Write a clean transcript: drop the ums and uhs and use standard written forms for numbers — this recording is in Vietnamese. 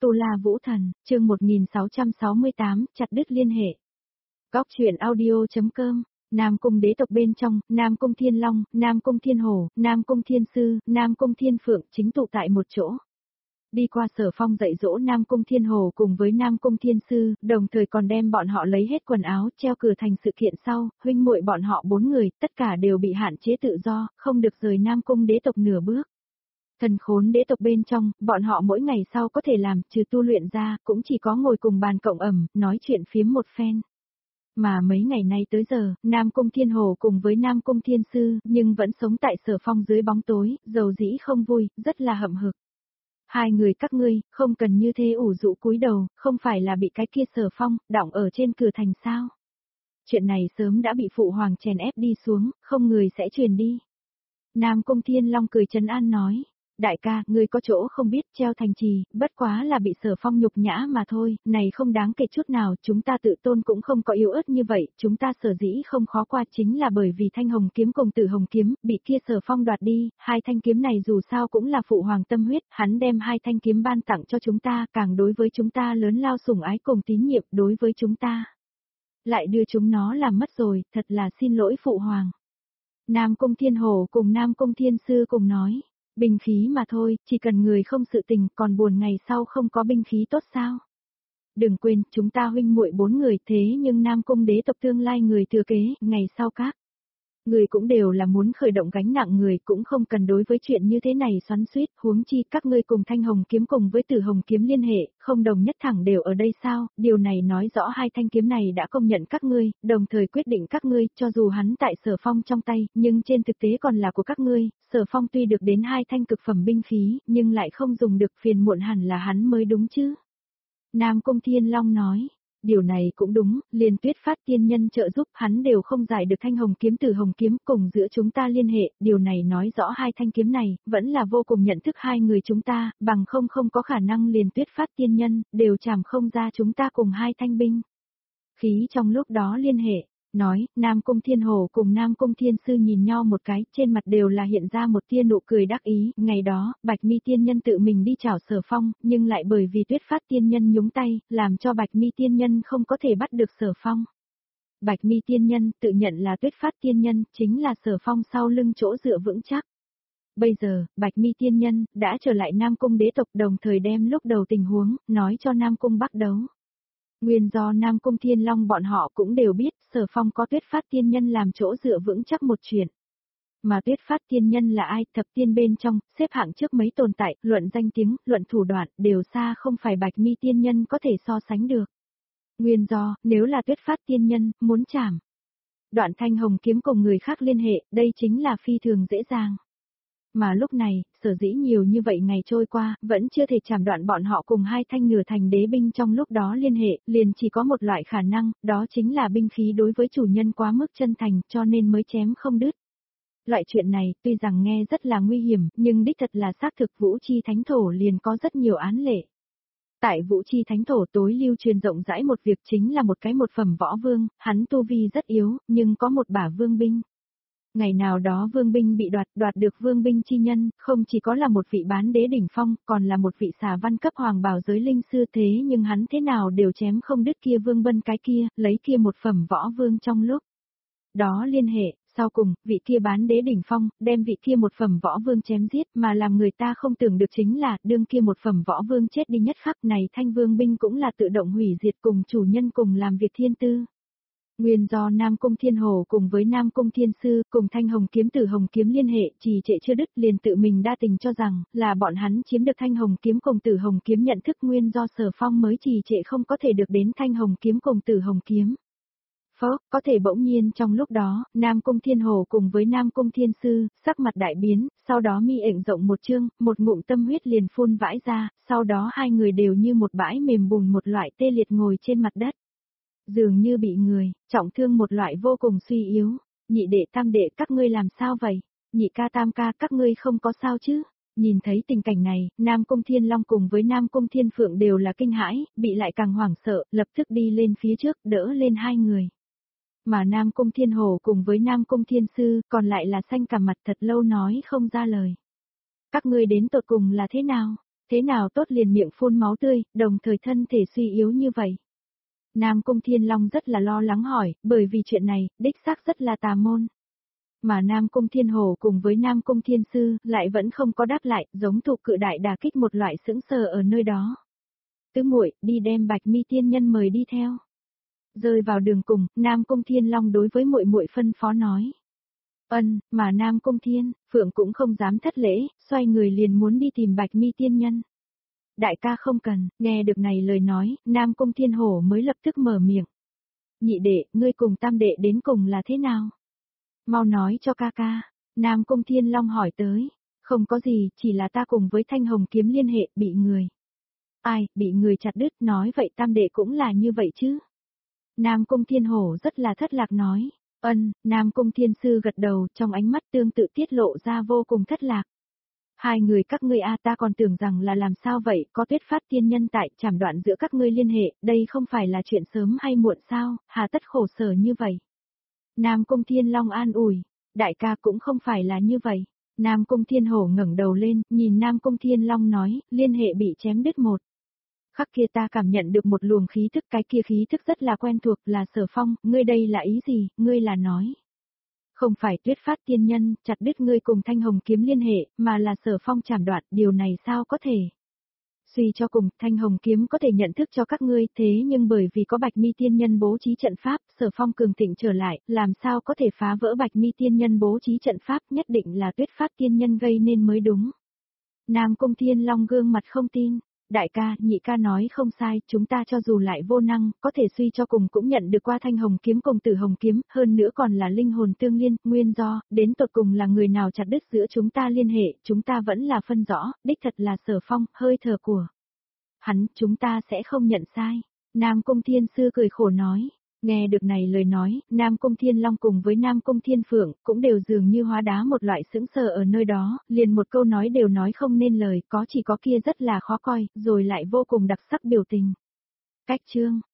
Tu La Vũ Thần, chương 1668, chặt đứt liên hệ. Góc truyện audio.com, Nam Cung đế tộc bên trong, Nam Cung Thiên Long, Nam Cung Thiên Hổ, Nam Cung Thiên Sư, Nam Cung Thiên Phượng chính tụ tại một chỗ. Đi qua Sở Phong dạy dỗ Nam Cung Thiên Hổ cùng với Nam Cung Thiên Sư, đồng thời còn đem bọn họ lấy hết quần áo, treo cửa thành sự kiện sau, huynh muội bọn họ 4 người, tất cả đều bị hạn chế tự do, không được rời Nam Cung đế tộc nửa bước. Thần khốn đế tộc bên trong, bọn họ mỗi ngày sau có thể làm, trừ tu luyện ra, cũng chỉ có ngồi cùng bàn cộng ẩm, nói chuyện phiếm một phen. Mà mấy ngày nay tới giờ, Nam Cung Thiên Hồ cùng với Nam Cung Thiên Sư, nhưng vẫn sống tại Sở Phong dưới bóng tối, dầu dĩ không vui, rất là hậm hực. Hai người các ngươi, không cần như thế ủ rũ cúi đầu, không phải là bị cái kia Sở Phong, đọng ở trên cửa thành sao. Chuyện này sớm đã bị phụ hoàng chèn ép đi xuống, không người sẽ truyền đi. Nam Cung Thiên Long cười trấn an nói. Đại ca, ngươi có chỗ không biết, treo thành trì, bất quá là bị Sở Phong nhục nhã mà thôi, này không đáng kể chút nào, chúng ta tự tôn cũng không có yếu ớt như vậy, chúng ta sở dĩ không khó qua chính là bởi vì Thanh Hồng kiếm cùng Tử Hồng kiếm, bị kia Sở Phong đoạt đi, hai thanh kiếm này dù sao cũng là phụ hoàng tâm huyết, hắn đem hai thanh kiếm ban tặng cho chúng ta, càng đối với chúng ta lớn lao sủng ái cùng tín nhiệm đối với chúng ta. Lại đưa chúng nó làm mất rồi, thật là xin lỗi phụ hoàng. Nam Cung Thiên Hổ cùng Nam Cung Thiên Sư cùng nói. Binh khí mà thôi, chỉ cần người không sự tình, còn buồn ngày sau không có binh khí tốt sao? Đừng quên, chúng ta huynh muội 4 người thế nhưng Nam Cung đế tộc tương lai người thừa kế, ngày sau các người cũng đều là muốn khởi động gánh nặng người, cũng không cần đối với chuyện như thế này xoắn xuýt, huống chi các ngươi cùng Thanh Hồng kiếm cùng với Tử Hồng kiếm liên hệ, không đồng nhất thẳng đều ở đây sao? Điều này nói rõ hai thanh kiếm này đã công nhận các ngươi, đồng thời quyết định các ngươi, cho dù hắn tại Sở Phong trong tay, nhưng trên thực tế còn là của các ngươi. Sở Phong tuy được đến hai thanh cực phẩm binh khí, nhưng lại không dùng được, phiền muộn hẳn là hắn mới đúng chứ. Nam Cung Thiên Long nói. Điều này cũng đúng, liền Tuyết Phát tiên nhân trợ giúp hắn đều không giải được Thanh Hồng kiếm Tử Hồng kiếm cùng giữa chúng ta liên hệ, điều này nói rõ hai thanh kiếm này, vẫn là vô cùng nhận thức hai người chúng ta, bằng không có khả năng liền Tuyết Phát tiên nhân, đều chảm không ra chúng ta cùng hai thanh binh. Khí trong lúc đó liên hệ. Nói, Nam Cung Thiên Hồ cùng Nam Cung Thiên Sư nhìn nhau một cái, trên mặt đều là hiện ra một tia nụ cười đắc ý, ngày đó, Bạch Mi tiên nhân tự mình đi chào Sở Phong, nhưng lại bởi vì Tuyết Phát tiên nhân nhúng tay, làm cho Bạch Mi tiên nhân không có thể bắt được Sở Phong. Bạch Mi tiên nhân tự nhận là Tuyết Phát tiên nhân, chính là Sở Phong sau lưng chỗ dựa vững chắc. Bây giờ, Bạch Mi tiên nhân đã trở lại Nam Cung đế tộc, đồng thời đem lúc đầu tình huống nói cho Nam Cung bắt đấu. Nguyên do Nam Cung Thiên Long bọn họ cũng đều biết, Sở Phong có Tuyết Phát tiên nhân làm chỗ dựa vững chắc một chuyện. Mà Tuyết Phát tiên nhân là ai, thập tiên bên trong, xếp hạng trước mấy tồn tại, luận danh tiếng, luận thủ đoạn, đều xa không phải Bạch Mi tiên nhân có thể so sánh được. Nguyên do, nếu là Tuyết Phát tiên nhân, muốn chảm Đoạn Thanh Hồng kiếm cùng người khác liên hệ, đây chính là phi thường dễ dàng. Mà lúc này, sở dĩ nhiều như vậy ngày trôi qua, vẫn chưa thể chảm đoạn bọn họ cùng hai thanh nửa thành đế binh trong lúc đó liên hệ, liền chỉ có một loại khả năng, đó chính là binh khí đối với chủ nhân quá mức chân thành, cho nên mới chém không đứt. Loại chuyện này, tuy rằng nghe rất là nguy hiểm, nhưng đích thật là xác thực Vũ Chi Thánh Thổ liền có rất nhiều án lệ. Tại Vũ Chi Thánh Thổ tối lưu truyền rộng rãi một việc chính là một cái một phẩm võ vương, hắn tu vi rất yếu, nhưng có một bả vương binh. Ngày nào đó vương binh bị đoạt được vương binh chi nhân, không chỉ có là một vị bán đế đỉnh phong, còn là một vị xà văn cấp hoàng bảo giới linh sư, thế nhưng hắn thế nào đều chém không đứt kia vương bân cái kia, lấy kia một phẩm võ vương trong lúc đó liên hệ, sau cùng, vị kia bán đế đỉnh phong, đem vị kia một phẩm võ vương chém giết, mà làm người ta không tưởng được chính là, đương kia một phẩm võ vương chết đi nhất khắc này thanh vương binh cũng là tự động hủy diệt cùng chủ nhân cùng làm việc thiên tư. Nguyên do Nam Cung Thiên Hồ cùng với Nam Cung Thiên Sư cùng Thanh Hồng kiếm Tử Hồng kiếm liên hệ trì trệ chưa đứt, liền tự mình đa tình cho rằng là bọn hắn chiếm được Thanh Hồng kiếm cùng Tử Hồng kiếm, nhận thức nguyên do Sở Phong mới trì trệ không có thể được đến Thanh Hồng kiếm cùng Tử Hồng kiếm. Có thể bỗng nhiên trong lúc đó, Nam Cung Thiên Hồ cùng với Nam Cung Thiên Sư, sắc mặt đại biến, sau đó mi ệnh rộng một chương, một ngụm tâm huyết liền phun vãi ra, sau đó hai người đều như một bãi mềm bùn một loại tê liệt ngồi trên mặt đất. Dường như bị người trọng thương một loại vô cùng suy yếu. Nhị đệ tam đệ các ngươi làm sao vậy? Nhị ca tam ca các ngươi không có sao chứ? Nhìn thấy tình cảnh này, Nam Cung Thiên Long cùng với Nam Cung Thiên Phượng đều là kinh hãi, bị lại càng hoảng sợ, lập tức đi lên phía trước đỡ lên hai người. Mà Nam Cung Thiên Hồ cùng với Nam Cung Thiên Sư còn lại là xanh cả mặt thật lâu nói không ra lời. Các ngươi đến tột cùng là thế nào? Thế nào tốt liền miệng phun máu tươi, đồng thời thân thể suy yếu như vậy. Nam Cung Thiên Long rất là lo lắng hỏi, bởi vì chuyện này, đích xác rất là tà môn. Mà Nam Cung Thiên Hồ cùng với Nam Cung Thiên Sư lại vẫn không có đáp lại, giống thuộc cự đại đả kích một loại sững sờ ở nơi đó. Tứ muội đi đem Bạch Mi tiên nhân mời đi theo. Rơi vào đường cùng, Nam Cung Thiên Long đối với muội muội phân phó nói. Mà Nam Cung Thiên, Phượng cũng không dám thất lễ, xoay người liền muốn đi tìm Bạch Mi tiên nhân. Đại ca không cần, nghe được này lời nói, Nam Cung Thiên Hổ mới lập tức mở miệng. Nhị đệ, ngươi cùng tam đệ đến cùng là thế nào? Mau nói cho ca ca. Nam Cung Thiên Long hỏi tới. Không có gì, chỉ là ta cùng với Thanh Hồng Kiếm liên hệ, bị người. Ai, bị người chặt đứt, nói vậy tam đệ cũng là như vậy chứ? Nam Cung Thiên Hổ rất là thất lạc nói. Nam Cung Thiên Sư gật đầu, trong ánh mắt tương tự tiết lộ ra vô cùng thất lạc. Hai người các ngươi ta còn tưởng rằng là làm sao vậy, có Tuyết Phát tiên nhân tại, chảm đoạn giữa các ngươi liên hệ, đây không phải là chuyện sớm hay muộn sao, hà tất khổ sở như vậy. Nam Cung Thiên Long an ủi, đại ca cũng không phải là như vậy. Nam Cung Thiên Hổ ngẩng đầu lên, nhìn Nam Cung Thiên Long nói, liên hệ bị chém đứt một. Khắc kia ta cảm nhận được một luồng khí thức, cái kia khí thức rất là quen thuộc, là Sở Phong, ngươi đây là ý gì, ngươi là nói. Không phải Tuyết Phát tiên nhân, chặt đứt ngươi cùng Thanh Hồng Kiếm liên hệ, mà là Sở Phong chảm đoạn, điều này sao có thể. Suy cho cùng, Thanh Hồng Kiếm có thể nhận thức cho các ngươi, thế nhưng bởi vì có Bạch Mi tiên nhân bố trí trận pháp, Sở Phong cường thịnh trở lại, làm sao có thể phá vỡ Bạch Mi tiên nhân bố trí trận pháp, nhất định là Tuyết Phát tiên nhân gây nên mới đúng. Nam Cung Thiên Long gương mặt không tin. Đại ca, nhị ca nói không sai, chúng ta cho dù lại vô năng, có thể suy cho cùng cũng nhận được qua Thanh Hồng Kiếm cùng Tử Hồng Kiếm, hơn nữa còn là linh hồn tương liên, nguyên do, đến tột cùng là người nào chặt đứt giữa chúng ta liên hệ, chúng ta vẫn là phân rõ, đích thật là Sở Phong, hơi thở của hắn, chúng ta sẽ không nhận sai. Nam Cung Thiên Sư cười khổ nói. Nghe được này lời nói, Nam Cung Thiên Long cùng với Nam Cung Thiên Phượng cũng đều dường như hóa đá một loại sững sờ ở nơi đó, liền một câu nói đều nói không nên lời, chỉ có kia rất là khó coi, rồi lại vô cùng đặc sắc biểu tình. Cách chương